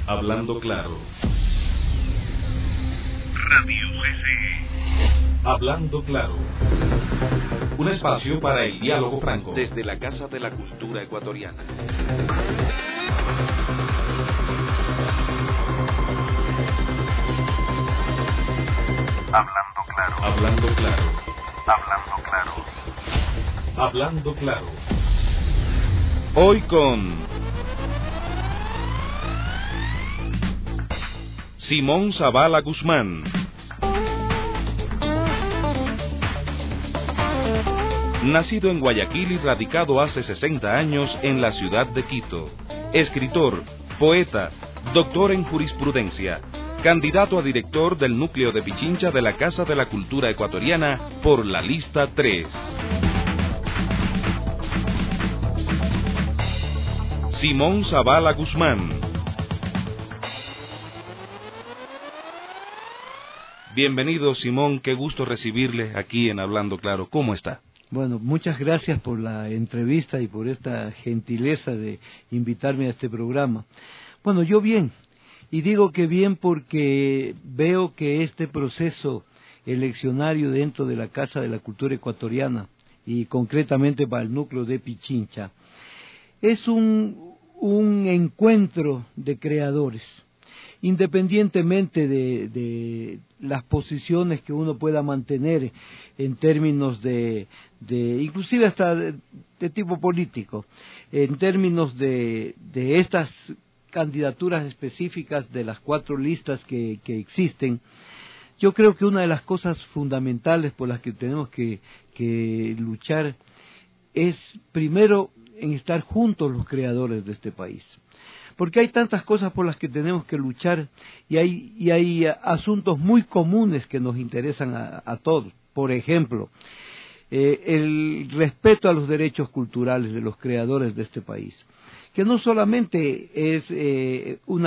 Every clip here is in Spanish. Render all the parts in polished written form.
Hablando claro. Radio CC. Hablando claro. Un espacio para el diálogo franco. Desde la Casa de la Cultura Ecuatoriana. Hablando claro. Hablando claro. Hablando claro. Hablando claro. Hoy con Simón Zavala Guzmán. Nacido en Guayaquil y radicado hace 60 años en la ciudad de Quito. Escritor, poeta, doctor en jurisprudencia. Candidato a director del núcleo de Pichincha de la Casa de la Cultura Ecuatoriana por la lista 3. Simón Zavala Guzmán. Bienvenido, Simón, qué gusto recibirle aquí en Hablando Claro. ¿Cómo está? Bueno, muchas gracias por la entrevista y por esta gentileza de invitarme a este programa. Bueno, yo bien. Y digo que bien porque veo que este proceso eleccionario dentro de la Casa de la Cultura Ecuatoriana y concretamente para el núcleo de Pichincha es un encuentro de creadores, independientemente de las posiciones que uno pueda mantener en términos de inclusive hasta de tipo político, en términos de estas candidaturas específicas de las 4 listas que existen. Yo creo que una de las cosas fundamentales por las que tenemos que luchar es primero en estar juntos los creadores de este país, porque hay tantas cosas por las que tenemos que luchar y hay asuntos muy comunes que nos interesan a todos. Por ejemplo, el respeto a los derechos culturales de los creadores de este país, que no solamente es una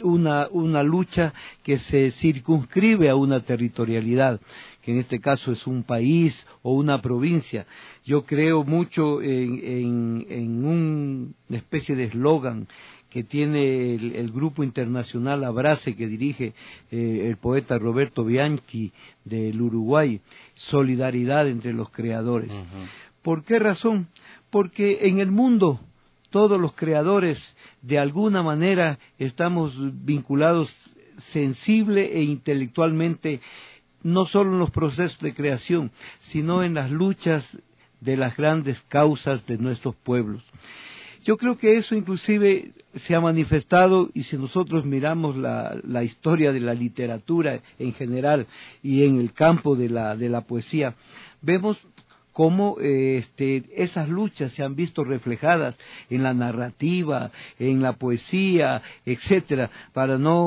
lucha que se circunscribe a una territorialidad, que en este caso es un país o una provincia. Yo creo mucho en una especie de eslogan que tiene el grupo internacional Abrace, que dirige el poeta Roberto Bianchi del Uruguay: solidaridad entre los creadores. ¿Por qué razón? Porque en el mundo todos los creadores de alguna manera estamos vinculados sensible e intelectualmente, no solo en los procesos de creación, sino en las luchas de las grandes causas de nuestros pueblos. Yo creo que eso inclusive se ha manifestado, y si nosotros miramos la historia de la literatura en general y en el campo de la poesía, vemos cómo esas luchas se han visto reflejadas en la narrativa, en la poesía, etcétera, para no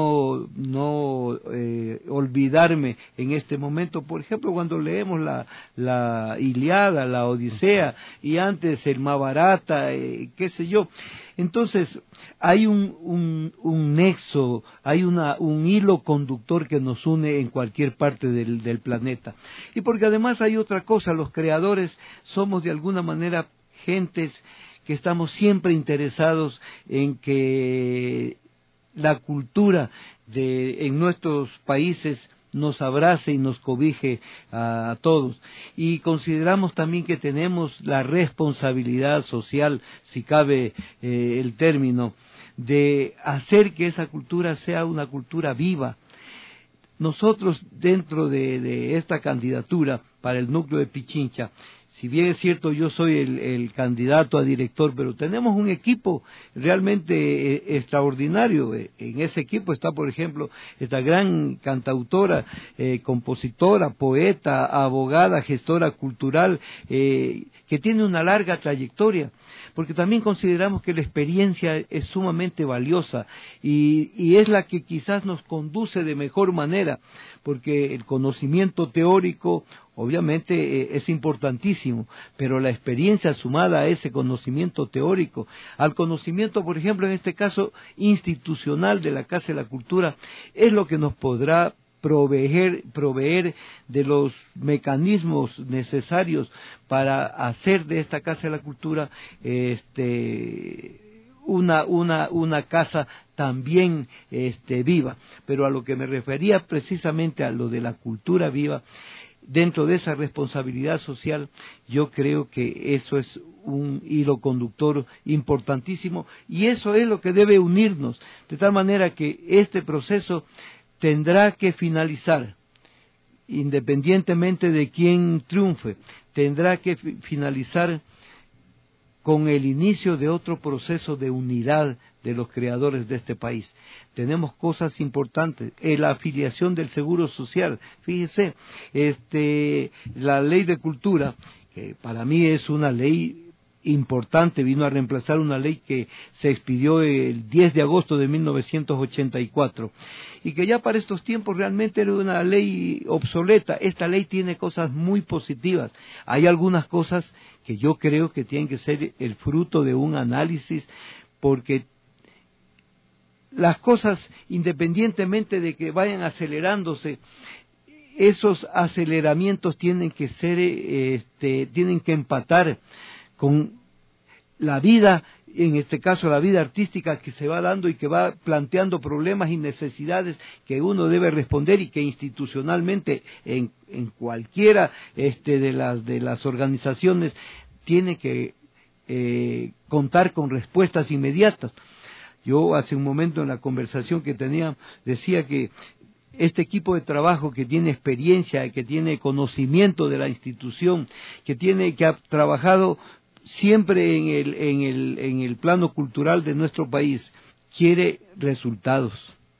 olvidarme en este momento, por ejemplo, cuando leemos la Ilíada, la Odisea, y antes el Mahabharata, qué sé yo. Entonces, hay un nexo, hay un hilo conductor que nos une en cualquier parte del planeta. Y porque además hay otra cosa: los creadores somos de alguna manera gentes que estamos siempre interesados en que la cultura en nuestros países nos abrace y nos cobije a todos, y consideramos también que tenemos la responsabilidad social, si cabe el término, de hacer que esa cultura sea una cultura viva. Nosotros, dentro de esta candidatura para el núcleo de Pichincha, si bien es cierto yo soy el candidato a director, pero tenemos un equipo realmente extraordinario. En ese equipo está, por ejemplo, esta gran cantautora, compositora, poeta, abogada, gestora cultural, que tiene una larga trayectoria, porque también consideramos que la experiencia es sumamente valiosa y es la que quizás nos conduce de mejor manera, porque el conocimiento teórico obviamente es importantísimo, pero la experiencia sumada a ese conocimiento teórico, al conocimiento, por ejemplo, en este caso institucional de la Casa de la Cultura, es lo que nos podrá proveer de los mecanismos necesarios para hacer de esta Casa de la Cultura una casa también viva. Pero a lo que me refería precisamente a lo de la cultura viva, dentro de esa responsabilidad social, yo creo que eso es un hilo conductor importantísimo, y eso es lo que debe unirnos, de tal manera que este proceso tendrá que finalizar, independientemente de quién triunfe, tendrá que finalizar con el inicio de otro proceso de unidad de los creadores de este país. Tenemos cosas importantes, la afiliación del Seguro Social, fíjese, la ley de cultura, que para mí es una ley importante, vino a reemplazar una ley que se expidió el 10 de agosto de 1984 y que ya para estos tiempos realmente era una ley obsoleta. Esta ley tiene cosas muy positivas. Hay algunas cosas que yo creo que tienen que ser el fruto de un análisis, porque las cosas, independientemente de que vayan acelerándose, esos aceleramientos tienen que ser, tienen que empatar con la vida, en este caso la vida artística que se va dando y que va planteando problemas y necesidades que uno debe responder, y que institucionalmente en cualquiera de las organizaciones tiene que contar con respuestas inmediatas. Yo hace un momento en la conversación que tenía decía que este equipo de trabajo que tiene experiencia, que tiene conocimiento de la institución, que ha trabajado siempre en el plano cultural de nuestro país, quiere resultados.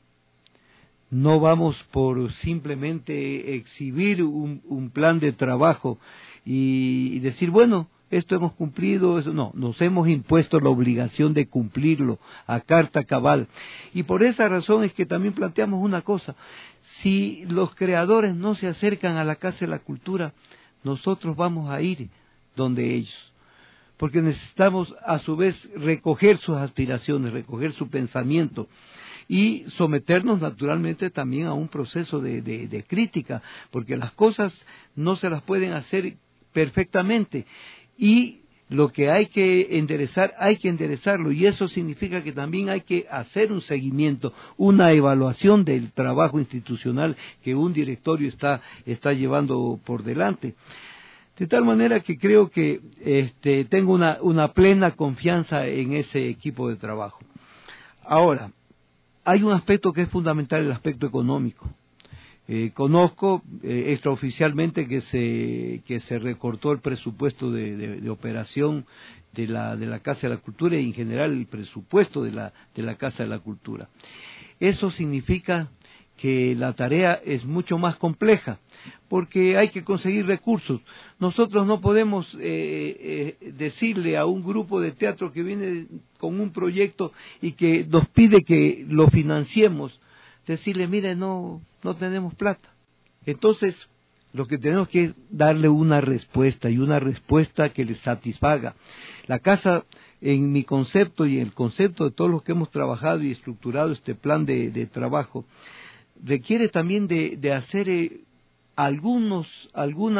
No vamos por simplemente exhibir un plan de trabajo y decir, bueno, esto hemos cumplido, eso no, nos hemos impuesto la obligación de cumplirlo a carta cabal. Y por esa razón es que también planteamos una cosa: si los creadores no se acercan a la Casa de la Cultura, nosotros vamos a ir donde ellos, porque necesitamos a su vez recoger sus aspiraciones, recoger su pensamiento y someternos naturalmente también a un proceso de crítica, porque las cosas no se las pueden hacer perfectamente, y lo que hay que enderezarlo, y eso significa que también hay que hacer un seguimiento, una evaluación del trabajo institucional que un directorio está llevando por delante. De tal manera que creo que tengo una plena confianza en ese equipo de trabajo. Ahora, hay un aspecto que es fundamental, el aspecto económico. Conozco extraoficialmente que se recortó el presupuesto de operación de la Casa de la Cultura, y en general el presupuesto de la Casa de la Cultura. Eso significa que la tarea es mucho más compleja, porque hay que conseguir recursos. Nosotros no podemos decirle a un grupo de teatro que viene con un proyecto y que nos pide que lo financiemos, decirle, mire, no tenemos plata. Entonces, lo que tenemos que es darle una respuesta, y una respuesta que le satisfaga. La casa, en mi concepto y en el concepto de todos los que hemos trabajado y estructurado este plan de trabajo, requiere también de hacer algunos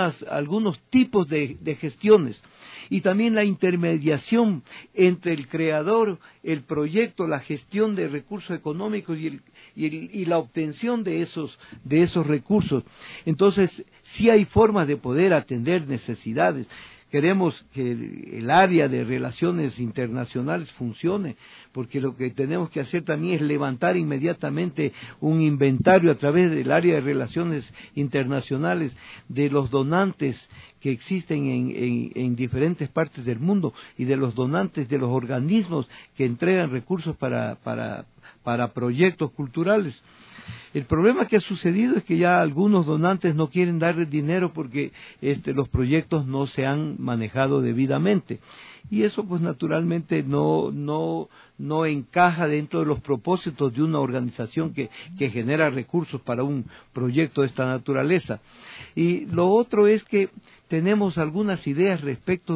tipos de gestiones, y también la intermediación entre el creador, el proyecto, la gestión de recursos económicos y la obtención de esos recursos. Entonces, sí hay formas de poder atender necesidades. Queremos que el área de relaciones internacionales funcione, porque lo que tenemos que hacer también es levantar inmediatamente un inventario a través del área de relaciones internacionales de los donantes que existen en diferentes partes del mundo, y de los donantes de los organismos que entregan recursos para proyectos culturales. El problema que ha sucedido es que ya algunos donantes no quieren darle dinero porque los proyectos no se han manejado debidamente, y eso pues naturalmente no encaja dentro de los propósitos de una organización que genera recursos para un proyecto de esta naturaleza. Y lo otro es que tenemos algunas ideas respecto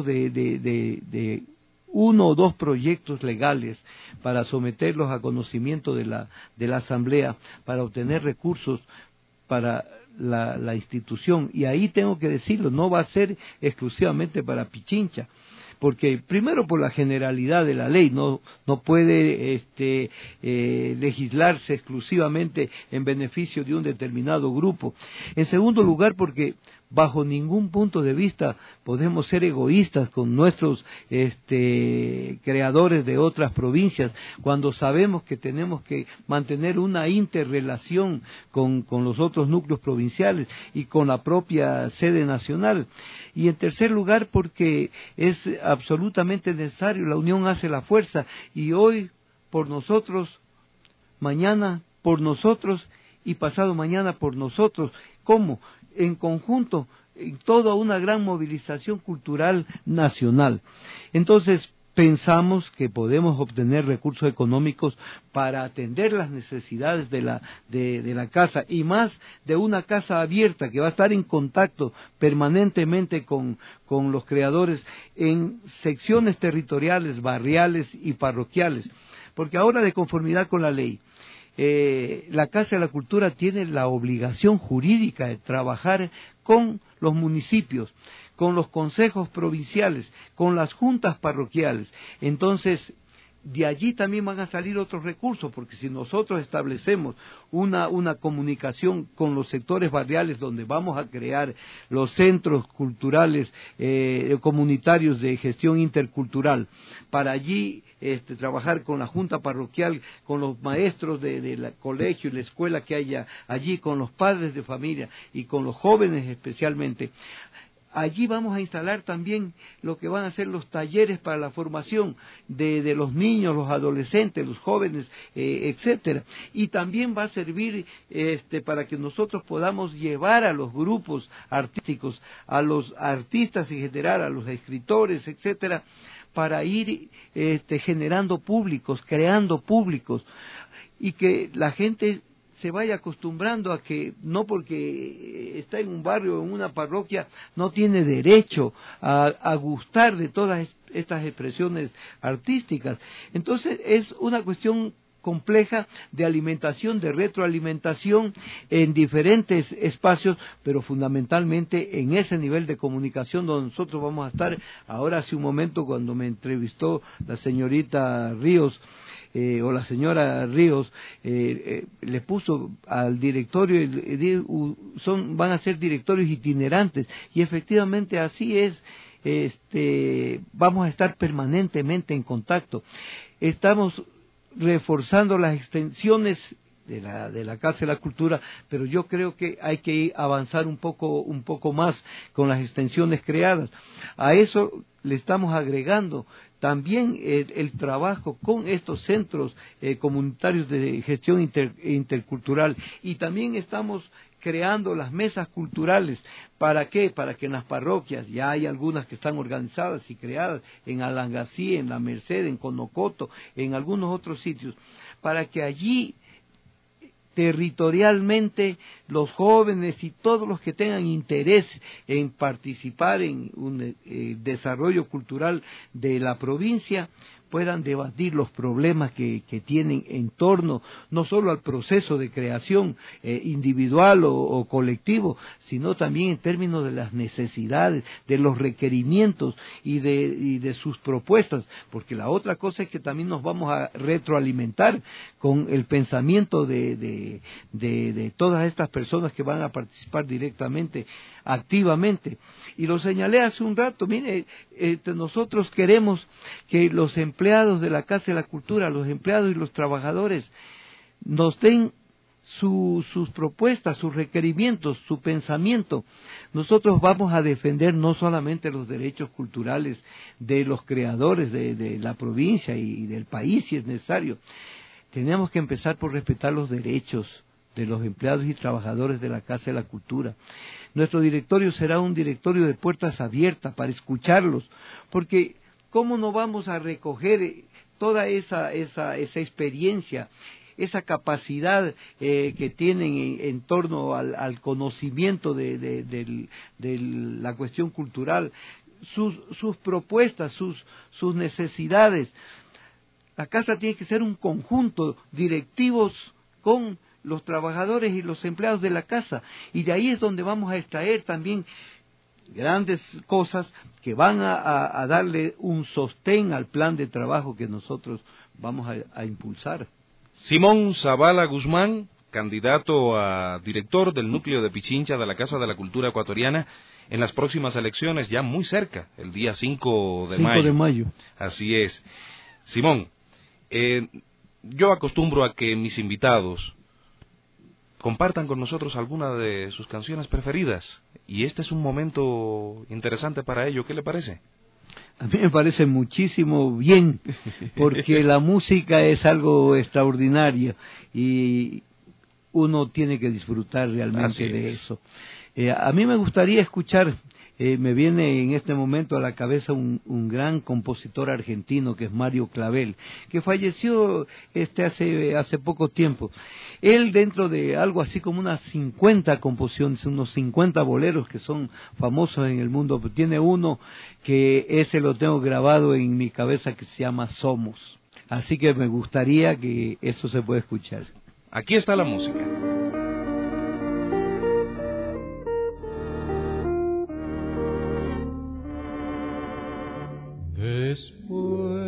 de uno o dos proyectos legales para someterlos a conocimiento de la Asamblea, para obtener recursos para la institución. Y ahí tengo que decirlo, no va a ser exclusivamente para Pichincha, porque primero por la generalidad de la ley, no puede legislarse exclusivamente en beneficio de un determinado grupo. En segundo lugar, porque bajo ningún punto de vista podemos ser egoístas con nuestros creadores de otras provincias, cuando sabemos que tenemos que mantener una interrelación con los otros núcleos provinciales y con la propia sede nacional. Y en tercer lugar, porque es absolutamente necesario, la unión hace la fuerza, y hoy por nosotros, mañana por nosotros y pasado mañana por nosotros. ¿Cómo? En conjunto, en toda una gran movilización cultural nacional. Entonces, pensamos que podemos obtener recursos económicos para atender las necesidades de la casa, y más de una casa abierta que va a estar en contacto permanentemente con los creadores en secciones territoriales, barriales y parroquiales. Porque ahora, de conformidad con la ley, la Casa de la Cultura tiene la obligación jurídica de trabajar con los municipios, con los consejos provinciales, con las juntas parroquiales. Entonces, de allí también van a salir otros recursos, porque si nosotros establecemos una comunicación con los sectores barriales donde vamos a crear los centros culturales comunitarios de gestión intercultural, para allí trabajar con la junta parroquial, con los maestros del colegio y la escuela que haya allí, con los padres de familia y con los jóvenes especialmente. Allí vamos a instalar también lo que van a ser los talleres para la formación de los niños, los adolescentes, los jóvenes, etcétera. Y también va a servir para que nosotros podamos llevar a los grupos artísticos, a los artistas en general, a los escritores, etcétera, para ir generando públicos, creando públicos, y que la gente se vaya acostumbrando a que no porque está en un barrio o en una parroquia no tiene derecho a gustar de todas estas expresiones artísticas. Entonces es una cuestión compleja de alimentación, de retroalimentación en diferentes espacios, pero fundamentalmente en ese nivel de comunicación donde nosotros vamos a estar. Ahora, hace un momento, cuando me entrevistó la señorita Ríos, o la señora Ríos, le puso al directorio, van a ser directorios itinerantes, y efectivamente así es. Vamos a estar permanentemente en contacto. Estamos reforzando las extensiones de la Casa de la Cultura, pero yo creo que hay que avanzar un poco más con las extensiones creadas. A eso le estamos agregando también el trabajo con estos centros comunitarios de gestión intercultural, y también estamos creando las mesas culturales. ¿Para qué? Para que en las parroquias, ya hay algunas que están organizadas y creadas, en Alangací, en La Merced, en Conocoto, en algunos otros sitios, para que allí territorialmente los jóvenes y todos los que tengan interés en participar en un desarrollo cultural de la provincia puedan debatir los problemas que tienen en torno no solo al proceso de creación individual o colectivo, sino también en términos de las necesidades, de los requerimientos y de sus propuestas, porque la otra cosa es que también nos vamos a retroalimentar con el pensamiento de todas estas personas que van a participar directamente, activamente. Y lo señalé hace un rato, mire, nosotros queremos que los empleados de la Casa de la Cultura, los empleados y los trabajadores, nos den sus propuestas, sus requerimientos, su pensamiento. Nosotros vamos a defender no solamente los derechos culturales de los creadores de la provincia y del país, si es necesario. Tenemos que empezar por respetar los derechos de los empleados y trabajadores de la Casa de la Cultura. Nuestro directorio será un directorio de puertas abiertas para escucharlos, porque ¿cómo no vamos a recoger toda esa experiencia, esa capacidad que tienen en torno al conocimiento de la cuestión cultural, sus propuestas, sus necesidades? La Casa tiene que ser un conjunto directivos con los trabajadores y los empleados de la Casa, y de ahí es donde vamos a extraer también grandes cosas que van a darle un sostén al plan de trabajo que nosotros vamos a impulsar. Simón Zavala Guzmán, candidato a director del núcleo de Pichincha de la Casa de la Cultura Ecuatoriana en las próximas elecciones, ya muy cerca, el día 5 de mayo. 5 de mayo. Así es. Simón, yo acostumbro a que mis invitados compartan con nosotros alguna de sus canciones preferidas, y este es un momento interesante para ello. ¿Qué le parece? A mí me parece muchísimo bien, porque la música es algo extraordinario y uno tiene que disfrutar realmente de eso. A mí me gustaría escuchar, me viene en este momento a la cabeza un gran compositor argentino que es Mario Clavel, que falleció hace poco tiempo. Él, dentro de algo así como unas 50 composiciones, unos 50 boleros que son famosos en el mundo, tiene uno que ese lo tengo grabado en mi cabeza que se llama Somos. Así que me gustaría que eso se pueda escuchar. Aquí está la música. Después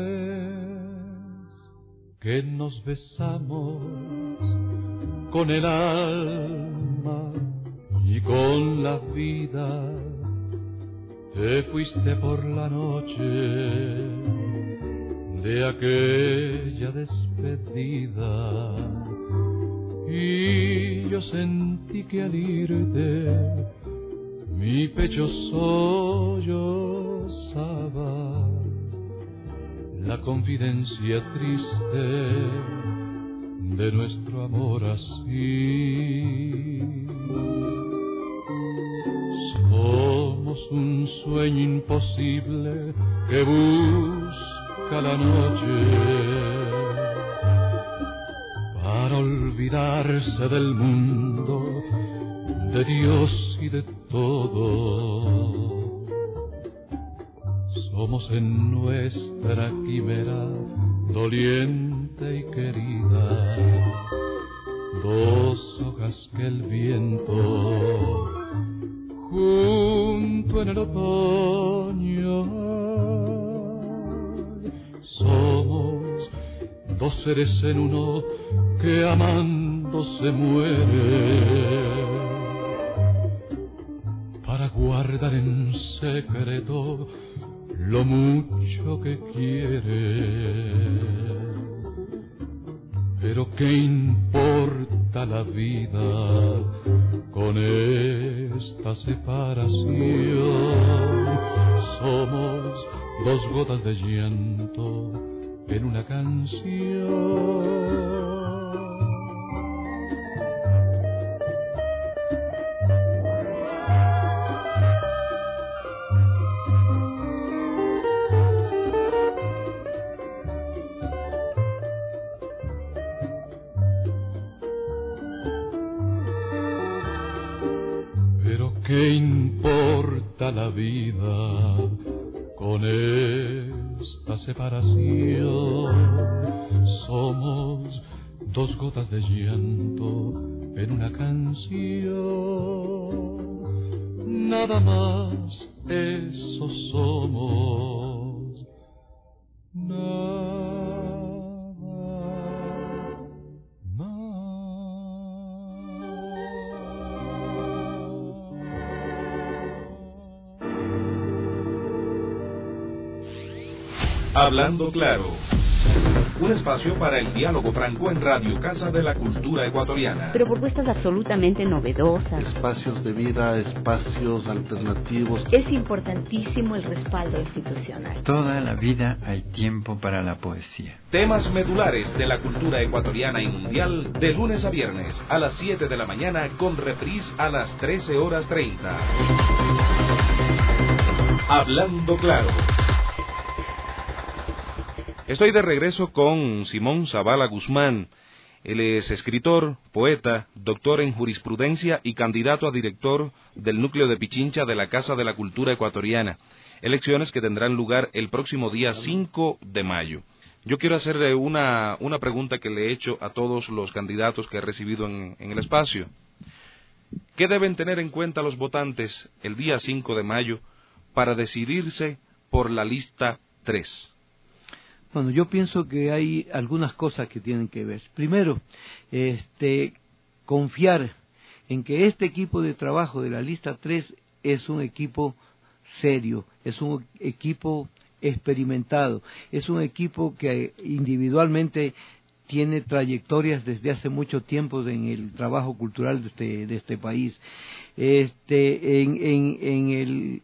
que nos besamos con el alma y con la vida, te fuiste por la noche de aquella despedida, y yo sentí que al irte mi pecho sollozaba la confidencia triste de nuestro amor así. Somos un sueño imposible que busca la noche para olvidarse del mundo, de Dios y de todo. Somos en nuestra quimera doliente y querida dos hojas que el viento junto en el otoño. Somos dos seres en uno que amando se muere para guardar en secreto lo mucho que quiere. Pero qué importa la vida con esta separación. Somos dos gotas de llanto en una canción. ¿Qué importa la vida con esta separación? Somos dos gotas de llanto en una canción. Nada más, eso somos. Hablando Claro, un espacio para el diálogo franco en Radio Casa de la Cultura Ecuatoriana. Pero propuestas absolutamente novedosas. Espacios de vida, espacios alternativos. Es importantísimo el respaldo institucional. Toda la vida hay tiempo para la poesía. Temas medulares de la cultura ecuatoriana y mundial de lunes a viernes a las 7 de la mañana con reprise a las 13:30. Hablando Claro. Estoy de regreso con Simón Zavala Guzmán. Él es escritor, poeta, doctor en jurisprudencia y candidato a director del núcleo de Pichincha de la Casa de la Cultura Ecuatoriana. Elecciones que tendrán lugar el próximo día 5 de mayo. Yo quiero hacerle una pregunta que le he hecho a todos los candidatos que he recibido en el espacio. ¿Qué deben tener en cuenta los votantes el día 5 de mayo para decidirse por la lista 3? Bueno, yo pienso que hay algunas cosas que tienen que ver. Primero, confiar en que este equipo de trabajo de la lista 3 es un equipo serio, es un equipo experimentado, es un equipo que individualmente tiene trayectorias desde hace mucho tiempo en el trabajo cultural de este país. En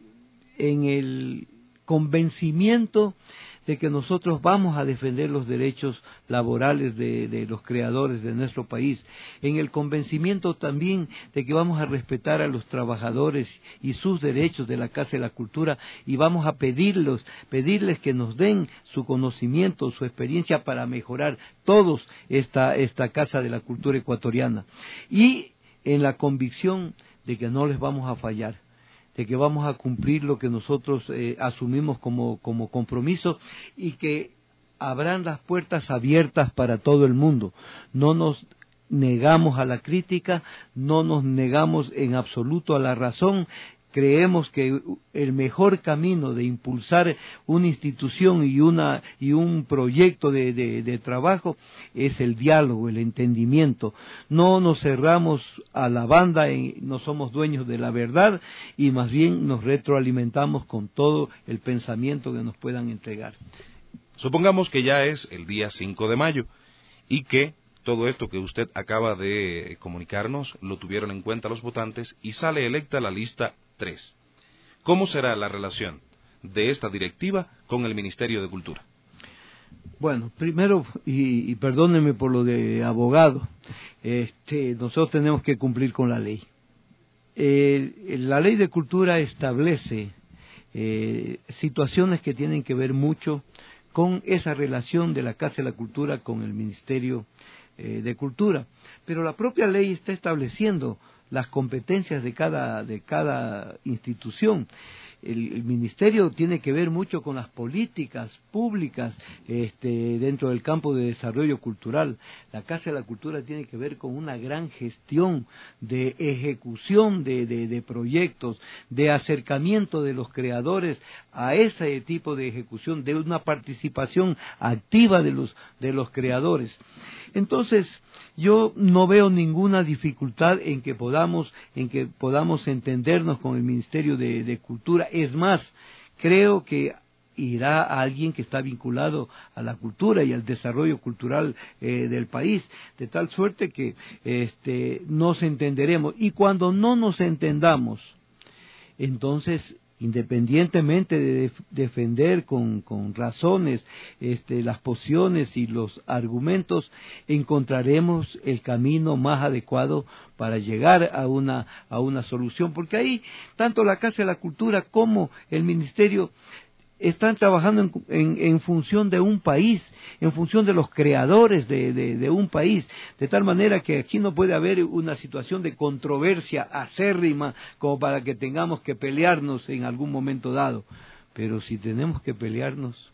el convencimiento de que nosotros vamos a defender los derechos laborales de los creadores de nuestro país, en el convencimiento también de que vamos a respetar a los trabajadores y sus derechos de la Casa de la Cultura, y vamos a pedirles que nos den su conocimiento, su experiencia para mejorar todos esta Casa de la Cultura ecuatoriana, y en la convicción de que no les vamos a fallar, de que vamos a cumplir lo que nosotros asumimos como compromiso, y que habrán las puertas abiertas para todo el mundo. No nos negamos a la crítica, no nos negamos en absoluto a la razón. Creemos que el mejor camino de impulsar una institución y un proyecto de trabajo es el diálogo, el entendimiento. No nos cerramos a la banda, no somos dueños de la verdad, y más bien nos retroalimentamos con todo el pensamiento que nos puedan entregar. Supongamos que ya es el día 5 de mayo y que todo esto que usted acaba de comunicarnos lo tuvieron en cuenta los votantes y sale electa la lista 3. ¿Cómo será la relación de esta directiva con el Ministerio de Cultura? Bueno, primero, y perdónenme por lo de abogado, nosotros tenemos que cumplir con la ley. La ley de cultura establece situaciones que tienen que ver mucho con esa relación de la Casa de la Cultura con el Ministerio de Cultura, pero la propia ley está estableciendo las competencias de cada institución. El ministerio tiene que ver mucho con las políticas públicas dentro del campo de desarrollo cultural. La Casa de la Cultura tiene que ver con una gran gestión de ejecución de proyectos, de acercamiento de los creadores a ese tipo de ejecución, de una participación activa de los creadores. Entonces, yo no veo ninguna dificultad en que podamos entendernos con el Ministerio de Cultura. Es más, creo que irá alguien que está vinculado a la cultura y al desarrollo cultural del país, de tal suerte que nos entenderemos. Y cuando no nos entendamos, entonces, independientemente de defender con razones las posiciones y los argumentos, encontraremos el camino más adecuado para llegar a una solución, porque ahí tanto la Casa de la Cultura como el Ministerio están trabajando en función de un país, en función de los creadores de un país, de tal manera que aquí no puede haber una situación de controversia acérrima como para que tengamos que pelearnos en algún momento dado. Pero si tenemos que pelearnos,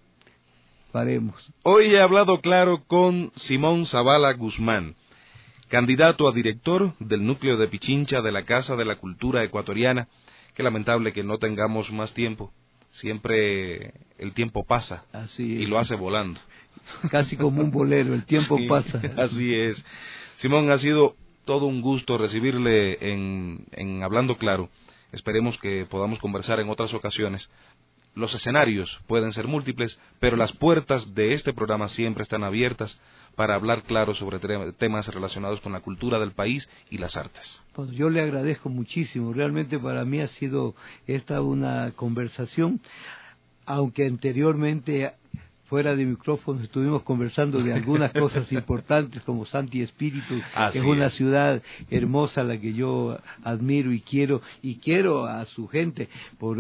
faremos. Hoy he hablado claro con Simón Zavala Guzmán, candidato a director del núcleo de Pichincha de la Casa de la Cultura ecuatoriana. Qué lamentable que no tengamos más tiempo. Siempre el tiempo pasa y lo hace volando. Casi como un bolero, el tiempo pasa. Así es. Simón, ha sido todo un gusto recibirle en Hablando Claro. Esperemos que podamos conversar en otras ocasiones. Los escenarios pueden ser múltiples, pero las puertas de este programa siempre están abiertas para hablar claro sobre temas relacionados con la cultura del país y las artes. Pues yo le agradezco muchísimo. Realmente para mí ha sido esta una conversación, aunque anteriormente fuera de micrófono estuvimos conversando de algunas cosas importantes como Santi Espíritu, que es una ciudad hermosa a la que yo admiro y quiero a su gente por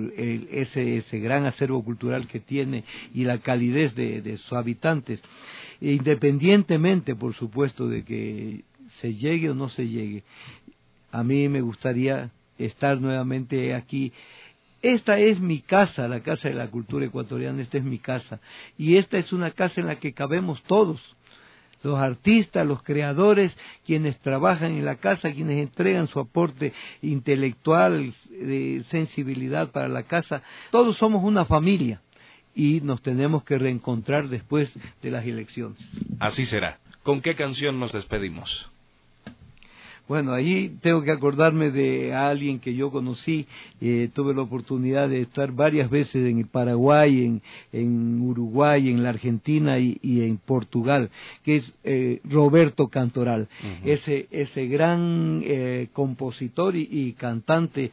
ese gran acervo cultural que tiene y la calidez de sus habitantes, independientemente por supuesto de que se llegue o no se llegue. A mí me gustaría estar nuevamente aquí. Esta es mi casa, la Casa de la Cultura ecuatoriana, esta es mi casa. Y esta es una casa en la que cabemos todos. los artistas, los creadores, quienes trabajan en la casa, quienes entregan su aporte intelectual, de sensibilidad para la casa. Todos somos una familia y nos tenemos que reencontrar después de las elecciones. Así será. ¿Con qué canción nos despedimos? Bueno, ahí tengo que acordarme de alguien que yo conocí. Tuve la oportunidad de estar varias veces en Paraguay, en Uruguay, en la Argentina y en Portugal, que es Roberto Cantoral. Ese gran compositor y cantante,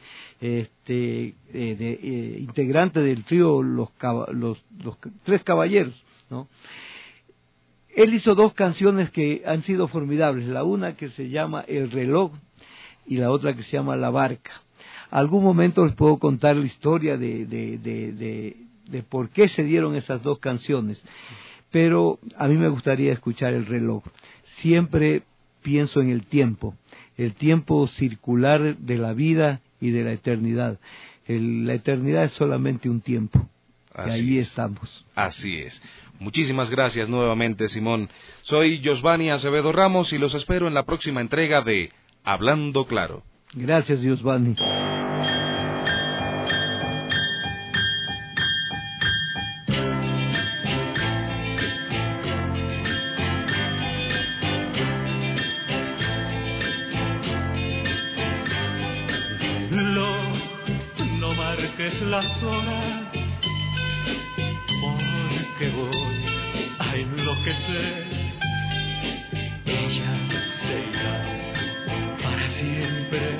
integrante del trío Los Tres Caballeros, ¿no? Él hizo 2 canciones que han sido formidables, la una que se llama El Reloj y la otra que se llama La Barca. Algún momento les puedo contar la historia de por qué se dieron esas 2 canciones, pero a mí me gustaría escuchar El Reloj. Siempre pienso en el tiempo circular de la vida y de la eternidad. La eternidad es solamente un tiempo. Y ahí estamos. Así es. Muchísimas gracias nuevamente, Simón. Soy Josvani Acevedo Ramos y los espero en la próxima entrega de Hablando Claro. Gracias, Josvani. No marques las horas, porque voy a enloquecer. Ella se irá para siempre.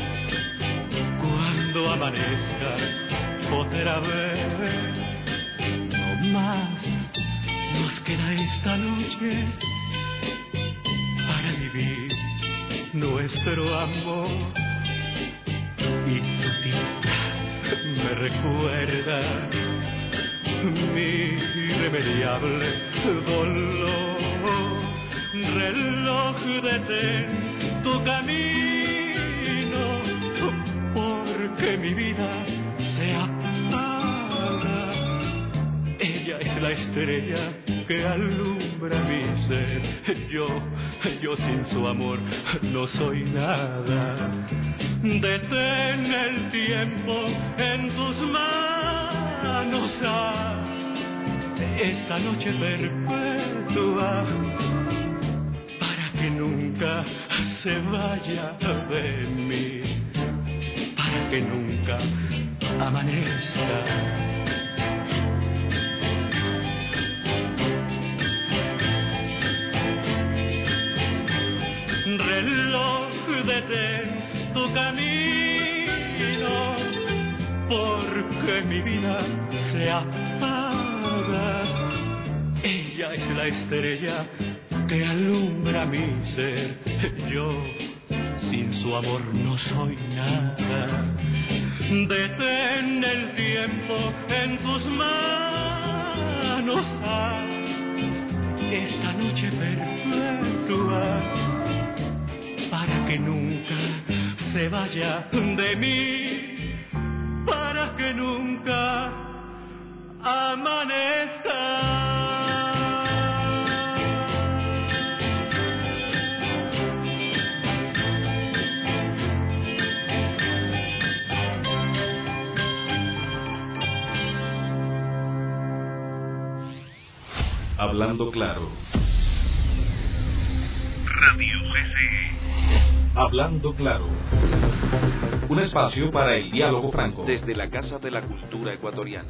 Cuando amanezca otra vez, no más nos queda esta noche para vivir nuestro amor. Y tu tinta me recuerda mi irremediable dolor. Reloj, detén tu camino, porque mi vida se apaga. Ella es la estrella que alumbra mi ser. Yo sin su amor no soy nada. Detén el tiempo en tus manos, esta noche perpetua, para que nunca se vaya de mí, para que nunca amanezca. Reloj, detén tu camino, porque mi vida se apaga. Ella es la estrella que alumbra mi ser. Yo sin su amor no soy nada. Detén el tiempo en tus manos, esta noche perpetua, para que nunca se vaya de mí, para que nunca amanezca. Hablando Claro. Radio GCE. Hablando Claro. Un espacio para el diálogo franco. Desde la Casa de la Cultura Ecuatoriana.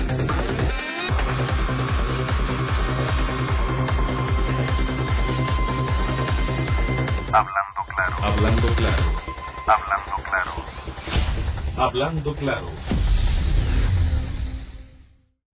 Hablando claro. Hablando Claro. Hablando claro. Hablando Claro.